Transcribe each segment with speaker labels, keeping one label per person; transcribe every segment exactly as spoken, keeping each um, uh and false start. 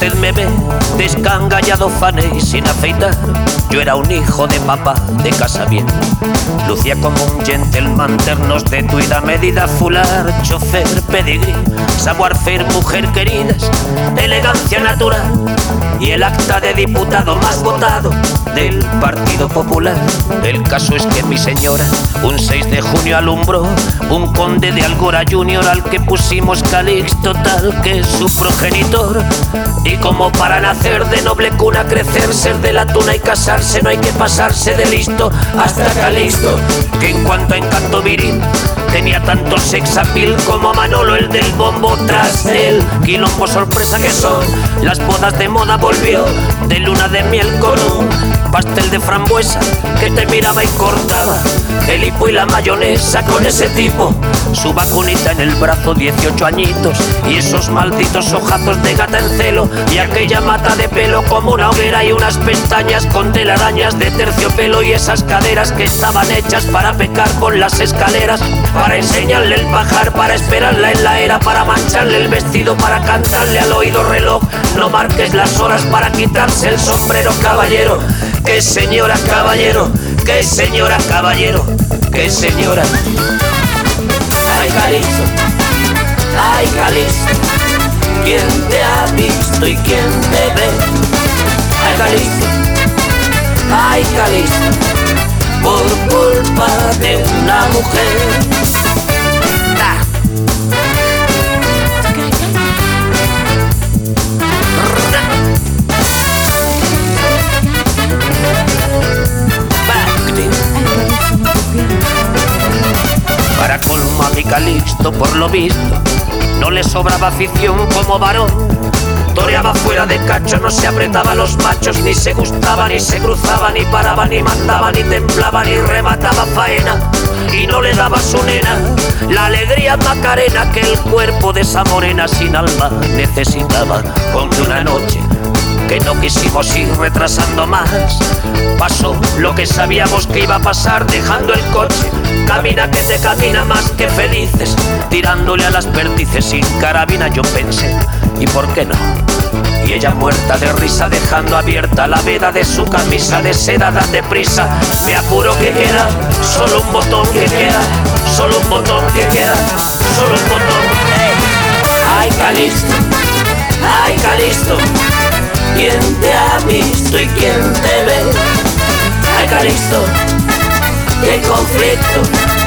Speaker 1: usted me ve descangallado, fané y sin afeitar, yo era un hijo de papá de casa bien. Lucía como un gentleman, ternos de tuida, medida fular, chofer, pedigrí, savoir-faire, mujer queridas, elegancia natural y el acta de diputado más votado del Partido Popular. El caso es que mi señora un seis de junio alumbró un conde de Algora Junior al que pusimos Calixto, tal que es su progenitor. Y como para nacer de noble cuna, crecer, ser de la tuna y casarse, no hay que pasarse de listo. Hasta Calixto, que en cuanto a encanto viril tenía tanto sex appeal como Manolo el del bombo. Tras el quilombo sorpresa que son las bodas de moda, volvió de luna de miel con un pastel de frambuesa que te miraba y cortaba el hipo y la mayonesa. Con ese tipo, su vacunita en el brazo, dieciocho añitos y esos malditos ojazos de gata en celo, y aquella mata de pelo como una hoguera y unas pestañas con telarañas de terciopelo, y esas caderas que estaban hechas para pecar con las escaleras, para enseñarle el pajar, para esperarla en la era, para mancharle el vestido, para cantarle al oído reloj, no marques las horas, para quitarse el sombrero. Caballero, que señora, caballero, que señora, caballero, que señora. Ay, Calixto, ay, Calixto, ¿quién te ha visto y quién te ve? Ay, Calixto, ay, Calixto, por culpa de una mujer. Ah. Para colmo a mi Calixto, por lo visto, no le sobraba afición como varón. Toreaba fuera de cacho, no se apretaba a los machos, ni se gustaba, ni se cruzaba, ni paraba, ni mandaba, ni templaba, ni remataba faena, y no le daba a su nena la alegría Macarena que el cuerpo de esa morena sin alma necesitaba. Con una noche que no quisimos ir retrasando más, pasó lo que sabíamos que iba a pasar, dejando el coche. Camina que te camina más que felices, tirándole a las perdices sin carabina. Yo pensé, ¿y por qué no? Y ella muerta de risa, dejando abierta la veda de su camisa de seda. Date prisa, me apuro que queda solo un botón, que queda solo un botón, que queda solo un botón. Ay, Calixto, ay, Calixto, ¿quién te ha visto y quién te ve? Ay, Calixto, qué conflicto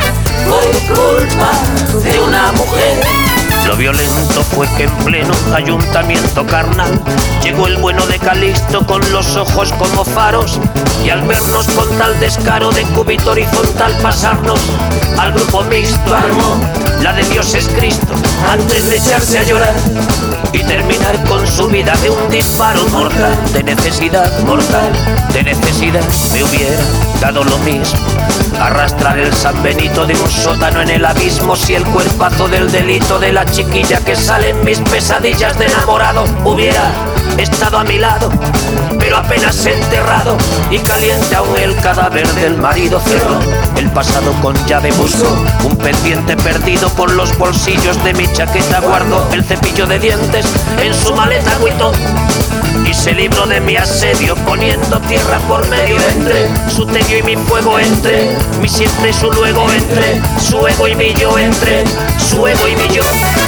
Speaker 1: por culpa de una mujer. Lo violento fue que en pleno ayuntamiento carnal llegó el bueno de Calixto con los ojos como faros, y al vernos con tal descaro de cúbito horizontal pasarnos al grupo mixto, armó la de Dios es Cristo antes de echarse a llorar y terminar con su vida de un disparo mortal. De necesidad mortal, de necesidad me hubiera dado lo mismo arrastrar el San Benito de un sótano en el abismo, si el cuerpazo del delito de la chiquilla que sale en mis pesadillas de enamorado hubiera estado a mi lado, pero apenas enterrado y caliente aún el cadáver del marido. Cerró el pasado con llave, buscó un pendiente perdido por los bolsillos de mi chaqueta, guardó el cepillo de dientes en su maleta, agüitó y se libró de mi asedio, poniendo tierra por medio entre su tedio y mi fuego, entre mi siempre y su luego, entre su ego y mi yo, entre su ego y mi yo.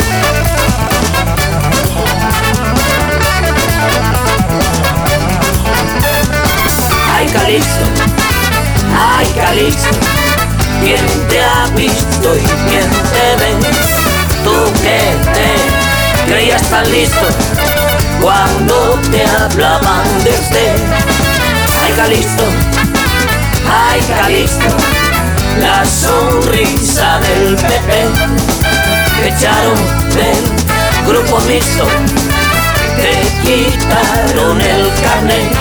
Speaker 1: Ay, Calixto, ay, Calixto, ¿quién te ha visto y quién te ve? Tú que te creías tan listo cuando te hablaban de usted. Ay, Calixto, ay, Calixto, la sonrisa del P P te echaron del grupo mixto, te quitaron el carnet.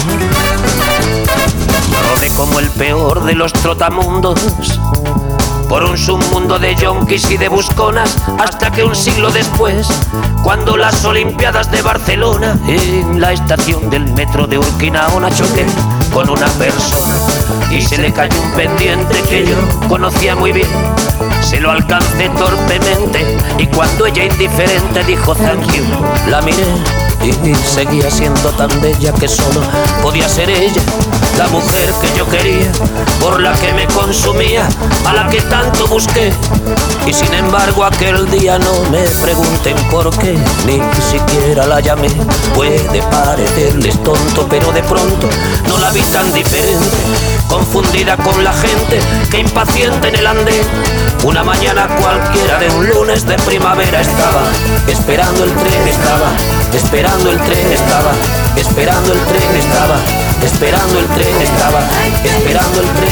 Speaker 1: Como el peor de los trotamundos, por un submundo de yonkis y de busconas, hasta que un siglo después, cuando las Olimpiadas de Barcelona, en la estación del metro de Urquinaona choqué con una persona y se le cayó un pendiente que yo conocía muy bien. Se lo alcancé torpemente y cuando ella indiferente dijo thank you, la miré y seguía siendo tan bella que solo podía ser ella, la mujer que yo quería, por la que me consumía, a la que tanto busqué. Y sin embargo aquel día no me pregunten por qué, ni siquiera la llamé. Puede parecerles tonto, pero de pronto no la vi tan diferente, confundida con la gente que impaciente en el andén. Una mañana cualquiera de un lunes de primavera estaba esperando el tren, estaba esperando el tren, estaba esperando el tren, estaba esperando el tren, estaba esperando el tren.